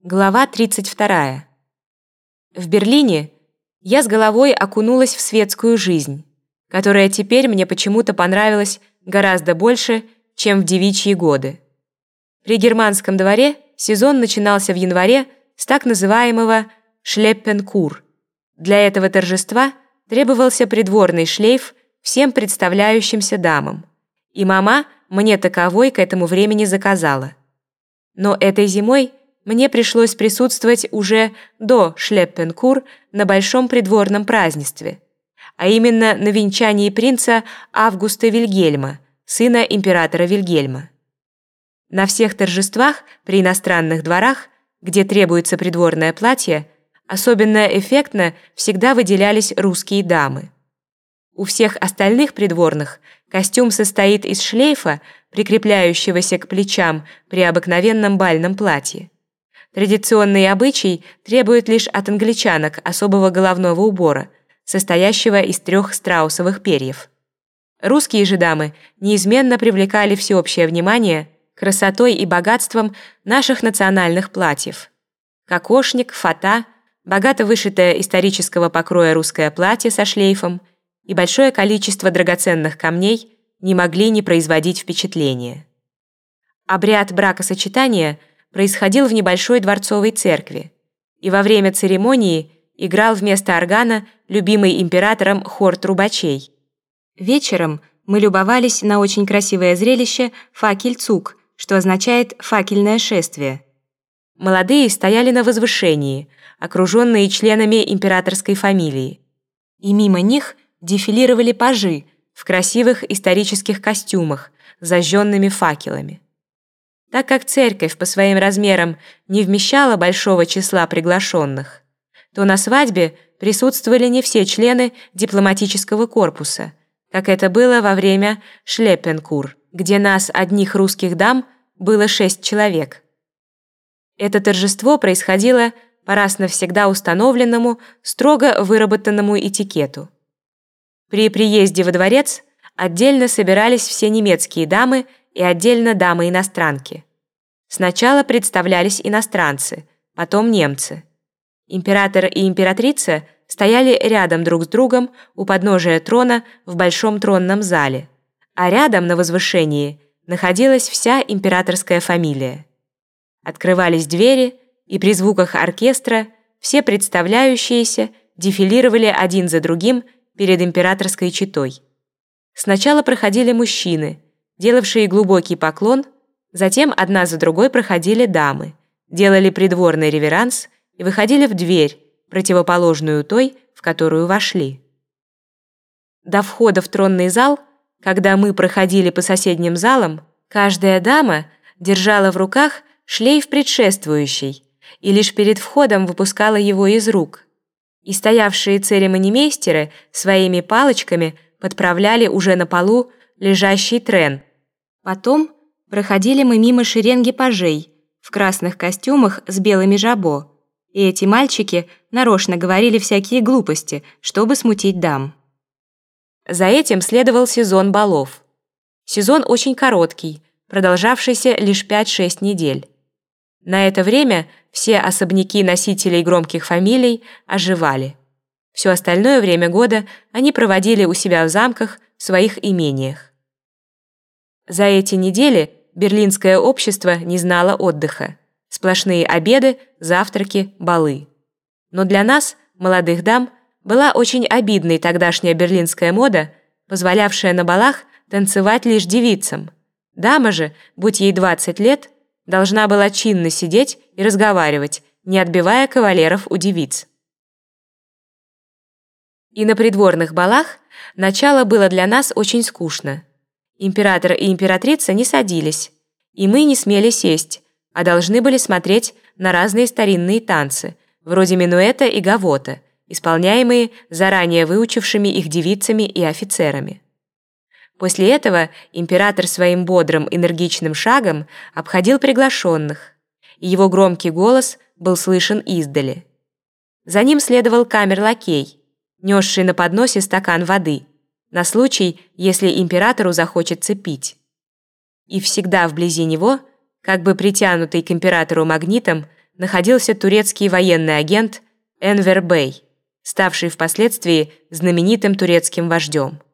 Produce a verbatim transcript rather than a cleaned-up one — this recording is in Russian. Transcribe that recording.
Глава тридцать вторая. В Берлине я с головой окунулась в светскую жизнь, которая теперь мне почему-то понравилась гораздо больше, чем в девичьи годы. При германском дворе сезон начинался в январе с так называемого «шлеппенкур». Для этого торжества требовался придворный шлейф всем представляющимся дамам, и мама мне таковой к этому времени заказала. Но этой зимой мне пришлось присутствовать уже до шлеппенкур на большом придворном празднестве, а именно на венчании принца Августа Вильгельма, сына императора Вильгельма. На всех торжествах при иностранных дворах, где требуется придворное платье, особенно эффектно всегда выделялись русские дамы. У всех остальных придворных костюм состоит из шлейфа, прикрепляющегося к плечам при обыкновенном бальном платье. Традиционный обычай требует лишь от англичанок особого головного убора, состоящего из трех страусовых перьев. Русские же дамы неизменно привлекали всеобщее внимание красотой и богатством наших национальных платьев. Кокошник, фата, богато вышитое исторического покроя русское платье со шлейфом и большое количество драгоценных камней не могли не производить впечатления. Обряд бракосочетания происходил в небольшой дворцовой церкви, и во время церемонии играл вместо органа любимый императором хор трубачей. Вечером мы любовались на очень красивое зрелище «факельцуг», что означает «факельное шествие». Молодые стояли на возвышении, окруженные членами императорской фамилии, и мимо них дефилировали пажи в красивых исторических костюмах с зажженными факелами. Так как церковь по своим размерам не вмещала большого числа приглашенных, то на свадьбе присутствовали не все члены дипломатического корпуса, как это было во время шлеппенкур, где нас, одних русских дам, было шесть человек. Это торжество происходило по раз навсегда установленному, строго выработанному этикету. При приезде во дворец отдельно собирались все немецкие дамы и отдельно дамы-иностранки. Сначала представлялись иностранцы, потом немцы. Император и императрица стояли рядом друг с другом у подножия трона в большом тронном зале, а рядом на возвышении находилась вся императорская фамилия. Открывались двери, и при звуках оркестра все представляющиеся дефилировали один за другим перед императорской четой. Сначала проходили мужчины, делавшие глубокий поклон, затем одна за другой проходили дамы, делали придворный реверанс и выходили в дверь, противоположную той, в которую вошли. До входа в тронный зал, когда мы проходили по соседним залам, каждая дама держала в руках шлейф предшествующий и лишь перед входом выпускала его из рук. И стоявшие церемонимейстеры своими палочками подправляли уже на полу лежащий трен. Потом проходили мы мимо шеренги пажей в красных костюмах с белыми жабо, и эти мальчики нарочно говорили всякие глупости, чтобы смутить дам. За этим следовал сезон балов. Сезон очень короткий, продолжавшийся лишь пять-шесть недель. На это время все особняки носителей громких фамилий оживали. Все остальное время года они проводили у себя в замках, в своих имениях. За эти недели берлинское общество не знало отдыха. Сплошные обеды, завтраки, балы. Но для нас, молодых дам, была очень обидной тогдашняя берлинская мода, позволявшая на балах танцевать лишь девицам. Дама же, будь ей двадцать лет, должна была чинно сидеть и разговаривать, не отбивая кавалеров у девиц. И на придворных балах начало было для нас очень скучно. Император и императрица не садились, и мы не смели сесть, а должны были смотреть на разные старинные танцы, вроде минуэта и гавота, исполняемые заранее выучившими их девицами и офицерами. После этого император своим бодрым, энергичным шагом обходил приглашенных, и его громкий голос был слышен издали. За ним следовал камер-лакей, несший на подносе стакан воды, на случай, если императору захочется пить. И всегда вблизи него, как бы притянутый к императору магнитом, находился турецкий военный агент Энвер Бей, ставший впоследствии знаменитым турецким вождем.